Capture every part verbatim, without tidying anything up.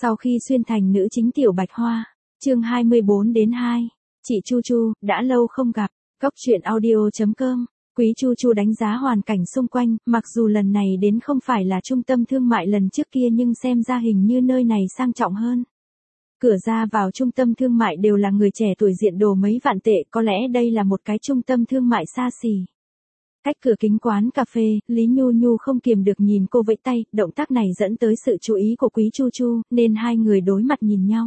Sau khi xuyên thành nữ chính Tiểu Bạch Hoa, chương hai mươi bốn đến hai, chị Chu Chu, đã lâu không gặp, Cốc truyện audio chấm com. Quý Chu Chu đánh giá hoàn cảnh xung quanh, mặc dù lần này đến không phải là trung tâm thương mại lần trước kia nhưng xem ra hình như nơi này sang trọng hơn. Cửa ra vào trung tâm thương mại đều là người trẻ tuổi diện đồ mấy vạn tệ, có lẽ đây là một cái trung tâm thương mại xa xỉ. Cách cửa kính quán cà phê, Lý Nhu Nhu không kiềm được nhìn cô vẫy tay, động tác này dẫn tới sự chú ý của Quý Chu Chu, nên hai người đối mặt nhìn nhau.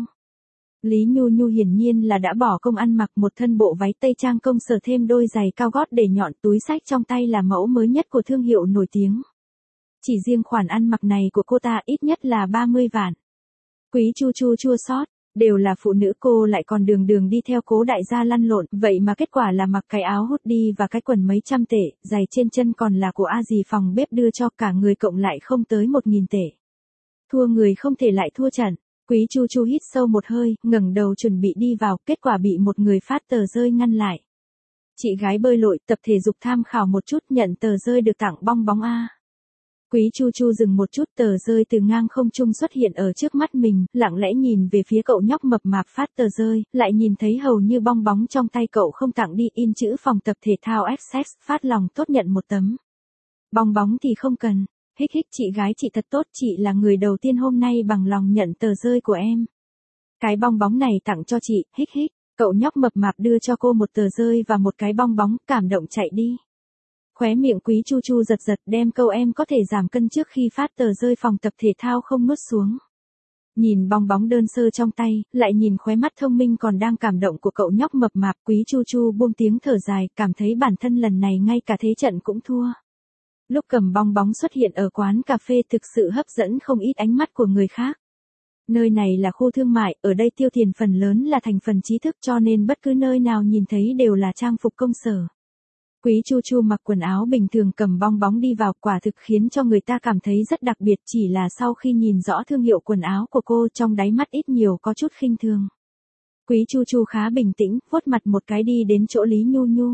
Lý Nhu Nhu hiển nhiên là đã bỏ công ăn mặc một thân bộ váy tây trang công sở thêm đôi giày cao gót để nhọn, túi xách trong tay là mẫu mới nhất của thương hiệu nổi tiếng. Chỉ riêng khoản ăn mặc này của cô ta ít nhất là ba mươi vạn. Quý Chu Chu chua xót, đều là phụ nữ cô lại còn đường đường đi theo Cố đại gia lăn lộn, vậy mà kết quả là mặc cái áo hoodie và cái quần mấy trăm tệ, giày trên chân còn là của a dì phòng bếp đưa cho, cả người cộng lại không tới một nghìn tệ. Thua người không thể lại thua trận. Quý Chu Chu hít sâu một hơi, ngẩng đầu chuẩn bị đi vào, kết quả bị một người phát tờ rơi ngăn lại. Chị gái bơi lội, tập thể dục tham khảo một chút, nhận tờ rơi được tặng bong bóng A. Quý Chu Chu dừng một chút, tờ rơi từ ngang không trung xuất hiện ở trước mắt mình, lặng lẽ nhìn về phía cậu nhóc mập mạp phát tờ rơi, lại nhìn thấy hầu như bong bóng trong tay cậu không tặng đi, in chữ phòng tập thể thao Essex, phát lòng tốt nhận một tấm. Bong bóng thì không cần. Hích hích, chị gái chị thật tốt, chị là người đầu tiên hôm nay bằng lòng nhận tờ rơi của em. Cái bong bóng này tặng cho chị, hích hích. Cậu nhóc mập mạp đưa cho cô một tờ rơi và một cái bong bóng, cảm động chạy đi. Khóe miệng Quý Chu Chu giật giật, đem câu em có thể giảm cân trước khi phát tờ rơi phòng tập thể thao không nuốt xuống. Nhìn bong bóng đơn sơ trong tay, lại nhìn khóe mắt thông minh còn đang cảm động của cậu nhóc mập mạp, Quý Chu Chu buông tiếng thở dài, cảm thấy bản thân lần này ngay cả thế trận cũng thua. Lúc cầm bong bóng xuất hiện ở quán cà phê thực sự hấp dẫn không ít ánh mắt của người khác. Nơi này là khu thương mại, ở đây tiêu tiền phần lớn là thành phần trí thức, cho nên bất cứ nơi nào nhìn thấy đều là trang phục công sở. Quý Chu Chu mặc quần áo bình thường cầm bong bóng đi vào, quả thực khiến cho người ta cảm thấy rất đặc biệt, chỉ là sau khi nhìn rõ thương hiệu quần áo của cô, trong đáy mắt ít nhiều có chút khinh thường. Quý Chu Chu khá bình tĩnh, vuốt mặt một cái đi đến chỗ Lý Nhu Nhu.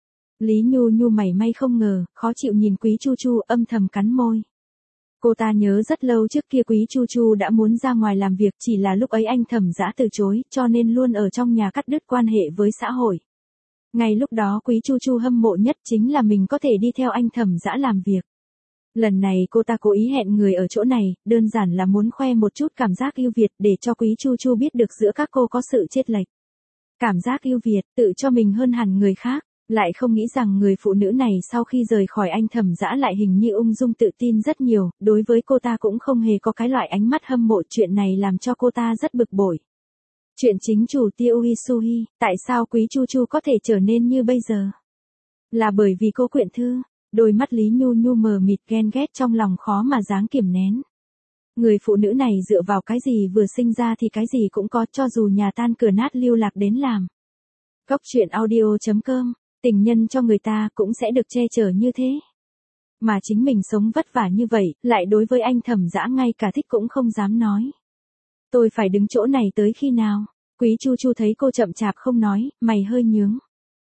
Lý Nhu Nhu mảy may không ngờ, khó chịu nhìn Quý Chu Chu, âm thầm cắn môi. Cô ta nhớ rất lâu trước kia Quý Chu Chu đã muốn ra ngoài làm việc, chỉ là lúc ấy anh Thẩm Dã từ chối, cho nên luôn ở trong nhà cắt đứt quan hệ với xã hội. Ngay lúc đó Quý Chu Chu hâm mộ nhất chính là mình có thể đi theo anh Thẩm Dã làm việc. Lần này cô ta cố ý hẹn người ở chỗ này, đơn giản là muốn khoe một chút cảm giác ưu việt để cho Quý Chu Chu biết được giữa các cô có sự chênh lệch. Cảm giác ưu việt, tự cho mình hơn hẳn người khác. Lại không nghĩ rằng người phụ nữ này sau khi rời khỏi anh Thẩm Dã lại hình như ung dung tự tin rất nhiều, đối với cô ta cũng không hề có cái loại ánh mắt hâm mộ, chuyện này làm cho cô ta rất bực bội. Chuyện chính chủ Tiêu Uisuhi, tại sao Quý Chu Chu có thể trở nên như bây giờ? Là bởi vì cô Quyện Thư, đôi mắt Lý Nhu Nhu mờ mịt ghen ghét trong lòng khó mà dáng kiềm nén. Người phụ nữ này dựa vào cái gì vừa sinh ra thì cái gì cũng có, cho dù nhà tan cửa nát lưu lạc đến làm. Cốc truyện audio chấm com. Tình nhân cho người ta cũng sẽ được che chở như thế. Mà chính mình sống vất vả như vậy, lại đối với anh Thẩm Dã ngay cả thích cũng không dám nói. Tôi phải đứng chỗ này tới khi nào? Quý Chu Chu thấy cô chậm chạp không nói, mày hơi nhướng.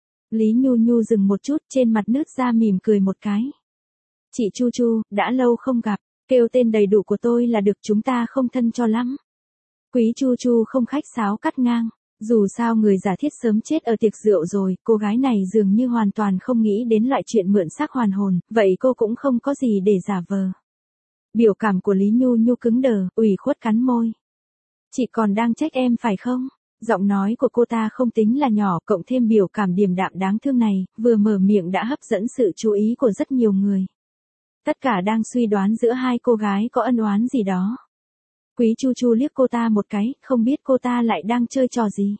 Lý Nhu Nhu dừng một chút, trên mặt nứt ra mỉm cười một cái. Chị Chu Chu, đã lâu không gặp, kêu tên đầy đủ của tôi là được, chúng ta không thân cho lắm. Quý Chu Chu không khách sáo cắt ngang. Dù sao người giả thiết sớm chết ở tiệc rượu rồi, cô gái này dường như hoàn toàn không nghĩ đến loại chuyện mượn xác hoàn hồn, vậy cô cũng không có gì để giả vờ. Biểu cảm của Lý Nhu Nhu cứng đờ, ủy khuất cắn môi. Chị còn đang trách em phải không? Giọng nói của cô ta không tính là nhỏ, cộng thêm biểu cảm điềm đạm đáng thương này, vừa mở miệng đã hấp dẫn sự chú ý của rất nhiều người. Tất cả đang suy đoán giữa hai cô gái có ân oán gì đó. Quý Chu Chu liếc cô ta một cái, không biết cô ta lại đang chơi trò gì.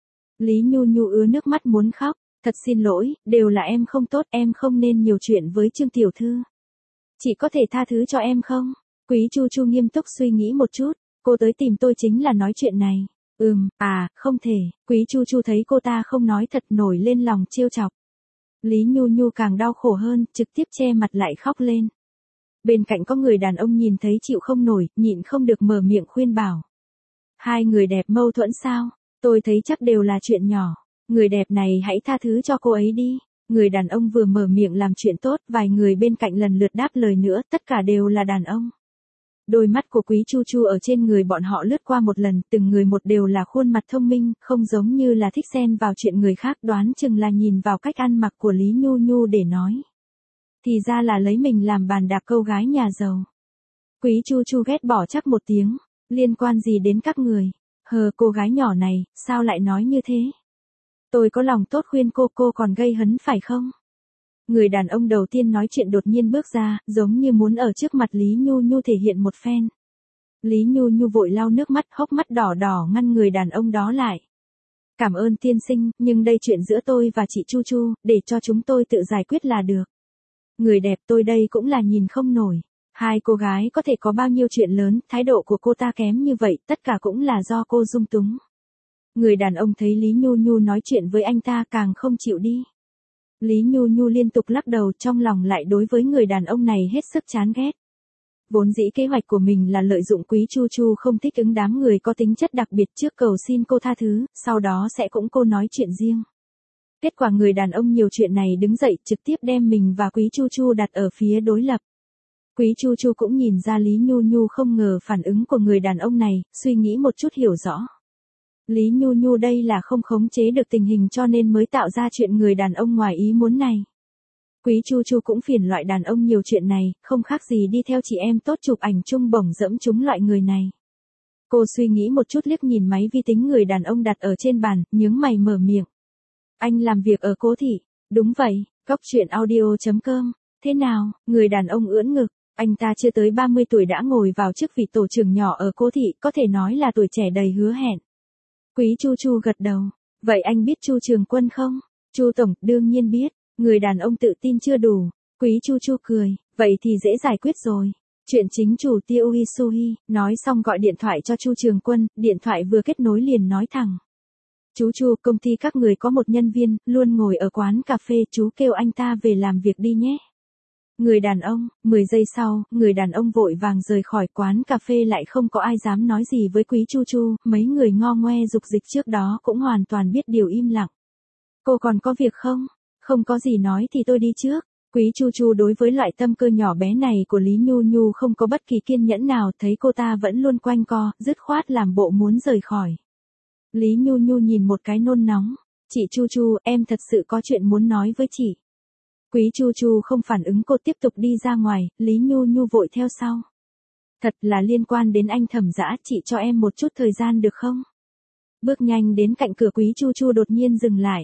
Lý Nhu Nhu ứa nước mắt muốn khóc, thật xin lỗi, đều là em không tốt, em không nên nhiều chuyện với Trương Tiểu Thư. Chị có thể tha thứ cho em không? Quý Chu Chu nghiêm túc suy nghĩ một chút, cô tới tìm tôi chính là nói chuyện này. Ừm, à, không thể, Quý Chu Chu thấy cô ta không nói thật nổi lên lòng trêu chọc. Lý Nhu Nhu càng đau khổ hơn, trực tiếp che mặt lại khóc lên. Bên cạnh có người đàn ông nhìn thấy chịu không nổi, nhịn không được mở miệng khuyên bảo. Hai người đẹp mâu thuẫn sao? Tôi thấy chắc đều là chuyện nhỏ. Người đẹp này hãy tha thứ cho cô ấy đi. Người đàn ông vừa mở miệng làm chuyện tốt, vài người bên cạnh lần lượt đáp lời nữa, tất cả đều là đàn ông. Đôi mắt của Quý Chu Chu ở trên người bọn họ lướt qua một lần, từng người một đều là khuôn mặt thông minh, không giống như là thích xen vào chuyện người khác, đoán chừng là nhìn vào cách ăn mặc của Lý Nhu Nhu để nói. Thì ra là lấy mình làm bàn đạp câu gái nhà giàu. Quý Chu Chu ghét bỏ chắc một tiếng, liên quan gì đến các người, hờ cô gái nhỏ này, sao lại nói như thế? Tôi có lòng tốt khuyên cô, cô còn gây hấn phải không? Người đàn ông đầu tiên nói chuyện đột nhiên bước ra, giống như muốn ở trước mặt Lý Nhu Nhu thể hiện một phen. Lý Nhu Nhu vội lau nước mắt, hốc mắt đỏ đỏ ngăn người đàn ông đó lại. Cảm ơn tiên sinh, nhưng đây chuyện giữa tôi và chị Chu Chu, để cho chúng tôi tự giải quyết là được. Người đẹp tôi đây cũng là nhìn không nổi. Hai cô gái có thể có bao nhiêu chuyện lớn, thái độ của cô ta kém như vậy, tất cả cũng là do cô dung túng. Người đàn ông thấy Lý Nhu Nhu nói chuyện với anh ta càng không chịu đi. Lý Nhu Nhu liên tục lắc đầu, trong lòng lại đối với người đàn ông này hết sức chán ghét. Vốn dĩ kế hoạch của mình là lợi dụng Quý Chu Chu không thích ứng đám người có tính chất đặc biệt trước cầu xin cô tha thứ, sau đó sẽ cũng cô nói chuyện riêng. Kết quả người đàn ông nhiều chuyện này đứng dậy trực tiếp đem mình và Quý Chu Chu đặt ở phía đối lập. Quý Chu Chu cũng nhìn ra Lý Nhu Nhu không ngờ phản ứng của người đàn ông này, suy nghĩ một chút hiểu rõ. Lý Nhu Nhu đây là không khống chế được tình hình cho nên mới tạo ra chuyện người đàn ông ngoài ý muốn này. Quý Chu Chu cũng phiền loại đàn ông nhiều chuyện này, không khác gì đi theo chị em tốt chụp ảnh chung bổng dẫm chúng loại người này. Cô suy nghĩ một chút liếc nhìn máy vi tính người đàn ông đặt ở trên bàn, nhướng mày mở miệng. Anh làm việc ở Cố Thị, đúng vậy, Cóc Truyện Audio chấm com. Thế nào, người đàn ông ưỡn ngực, anh ta chưa tới ba mươi tuổi đã ngồi vào chức vị tổ trưởng nhỏ ở Cố Thị, có thể nói là tuổi trẻ đầy hứa hẹn. Quý Chu Chu gật đầu, vậy anh biết Chu Trường Quân không? Chu Tổng, đương nhiên biết, người đàn ông tự tin chưa đủ. Quý Chu Chu cười, vậy thì dễ giải quyết rồi. Chuyện chính chủ Tiêu Isuhi, nói xong gọi điện thoại cho Chu Trường Quân, điện thoại vừa kết nối liền nói thẳng. Chú Chu, công ty các người có một nhân viên, luôn ngồi ở quán cà phê, chú kêu anh ta về làm việc đi nhé. Người đàn ông, mười giây sau, người đàn ông vội vàng rời khỏi quán cà phê, lại không có ai dám nói gì với Quý Chu Chu, mấy người ngo ngoe dục dịch trước đó cũng hoàn toàn biết điều im lặng. Cô còn có việc không? Không có gì nói thì tôi đi trước. Quý Chu Chu đối với loại tâm cơ nhỏ bé này của Lý Nhu Nhu không có bất kỳ kiên nhẫn nào, thấy cô ta vẫn luôn quanh co, dứt khoát làm bộ muốn rời khỏi. Lý Nhu Nhu nhìn một cái nôn nóng. Chị Chu Chu, em thật sự có chuyện muốn nói với chị. Quý Chu Chu không phản ứng, cô tiếp tục đi ra ngoài, Lý Nhu Nhu vội theo sau. Thật là liên quan đến anh Thẩm Dã, chị cho em một chút thời gian được không? Bước nhanh đến cạnh cửa, Quý Chu Chu đột nhiên dừng lại.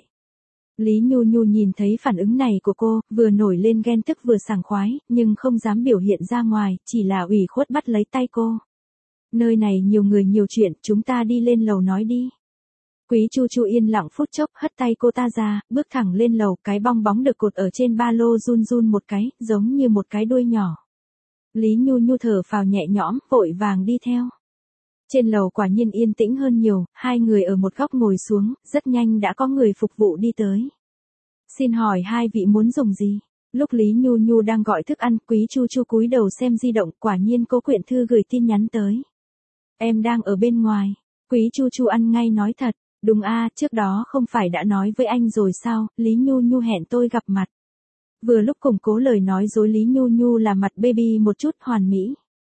Lý Nhu Nhu nhìn thấy phản ứng này của cô, vừa nổi lên ghen tức vừa sảng khoái, nhưng không dám biểu hiện ra ngoài, chỉ là ủy khuất bắt lấy tay cô. Nơi này nhiều người nhiều chuyện, chúng ta đi lên lầu nói đi. Quý Chu Chu yên lặng phút chốc, hất tay cô ta ra, bước thẳng lên lầu, cái bong bóng được cột ở trên ba lô run run một cái, giống như một cái đuôi nhỏ. Lý Nhu Nhu thở phào nhẹ nhõm, vội vàng đi theo. Trên lầu quả nhiên yên tĩnh hơn nhiều, hai người ở một góc ngồi xuống, rất nhanh đã có người phục vụ đi tới. Xin hỏi hai vị muốn dùng gì? Lúc Lý Nhu Nhu đang gọi thức ăn, Quý Chu Chu cúi đầu xem di động, quả nhiên có Quyện Thư gửi tin nhắn tới. Em đang ở bên ngoài. Quý Chu Chu ăn ngay nói thật. Đúng a, trước đó không phải đã nói với anh rồi sao, Lý Nhu Nhu hẹn tôi gặp mặt. Vừa lúc củng cố lời nói dối Lý Nhu Nhu là mặt baby một chút hoàn mỹ.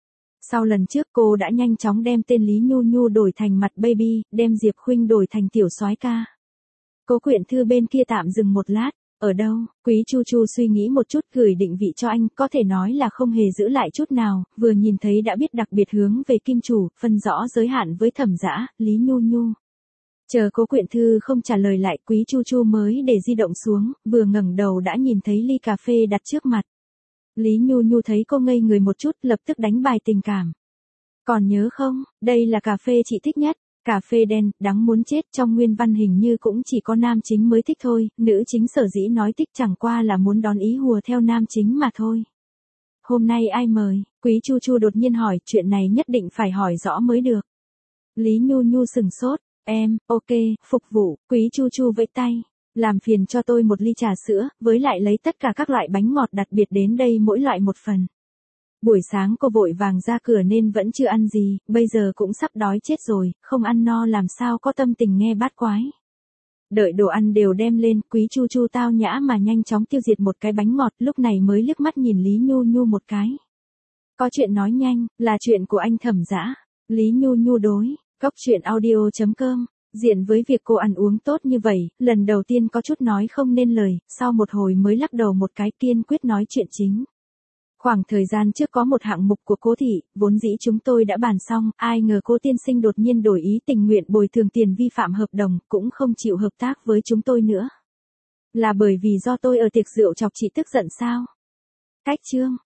Sau lần trước cô đã nhanh chóng đem tên Lý Nhu Nhu đổi thành mặt baby, đem Diệp Khuynh đổi thành tiểu soái ca. Cố Quyện Thư bên kia tạm dừng một lát, ở đâu? Quý Chu Chu suy nghĩ một chút, gửi định vị cho anh, có thể nói là không hề giữ lại chút nào, vừa nhìn thấy đã biết đặc biệt hướng về kim chủ, phân rõ giới hạn với Thẩm Dã, Lý Nhu Nhu. Chờ Cố Quyện Thư không trả lời lại, Quý Chu Chu mới để di động xuống, vừa ngẩng đầu đã nhìn thấy ly cà phê đặt trước mặt. Lý Nhu Nhu thấy cô ngây người một chút, lập tức đánh bài tình cảm. Còn nhớ không, đây là cà phê chị thích nhất, cà phê đen, đắng muốn chết, trong nguyên văn hình như cũng chỉ có nam chính mới thích thôi, nữ chính sở dĩ nói thích chẳng qua là muốn đón ý hùa theo nam chính mà thôi. Hôm nay ai mời? Quý Chu Chu đột nhiên hỏi, chuyện này nhất định phải hỏi rõ mới được. Lý Nhu Nhu sừng sốt. Em, ok, phục vụ. Quý Chu Chu vẫy tay. Làm phiền cho tôi một ly trà sữa, với lại lấy tất cả các loại bánh ngọt đặc biệt đến đây mỗi loại một phần. Buổi sáng cô vội vàng ra cửa nên vẫn chưa ăn gì, bây giờ cũng sắp đói chết rồi, không ăn no làm sao có tâm tình nghe bát quái. Đợi đồ ăn đều đem lên, Quý Chu Chu tao nhã mà nhanh chóng tiêu diệt một cái bánh ngọt, lúc này mới liếc mắt nhìn Lý Nhu Nhu một cái. Có chuyện nói nhanh, là chuyện của anh Thẩm Dã. Lý Nhu Nhu đối, Cốc truyện audio.com. Diện với việc cô ăn uống tốt như vậy, lần đầu tiên có chút nói không nên lời, sau một hồi mới lắc đầu một cái kiên quyết nói chuyện chính. Khoảng thời gian trước có một hạng mục của Cố thị, vốn dĩ chúng tôi đã bàn xong, ai ngờ Cố tiên sinh đột nhiên đổi ý tình nguyện bồi thường tiền vi phạm hợp đồng, cũng không chịu hợp tác với chúng tôi nữa. Là bởi vì do tôi ở tiệc rượu chọc chị tức giận sao? Cách chương,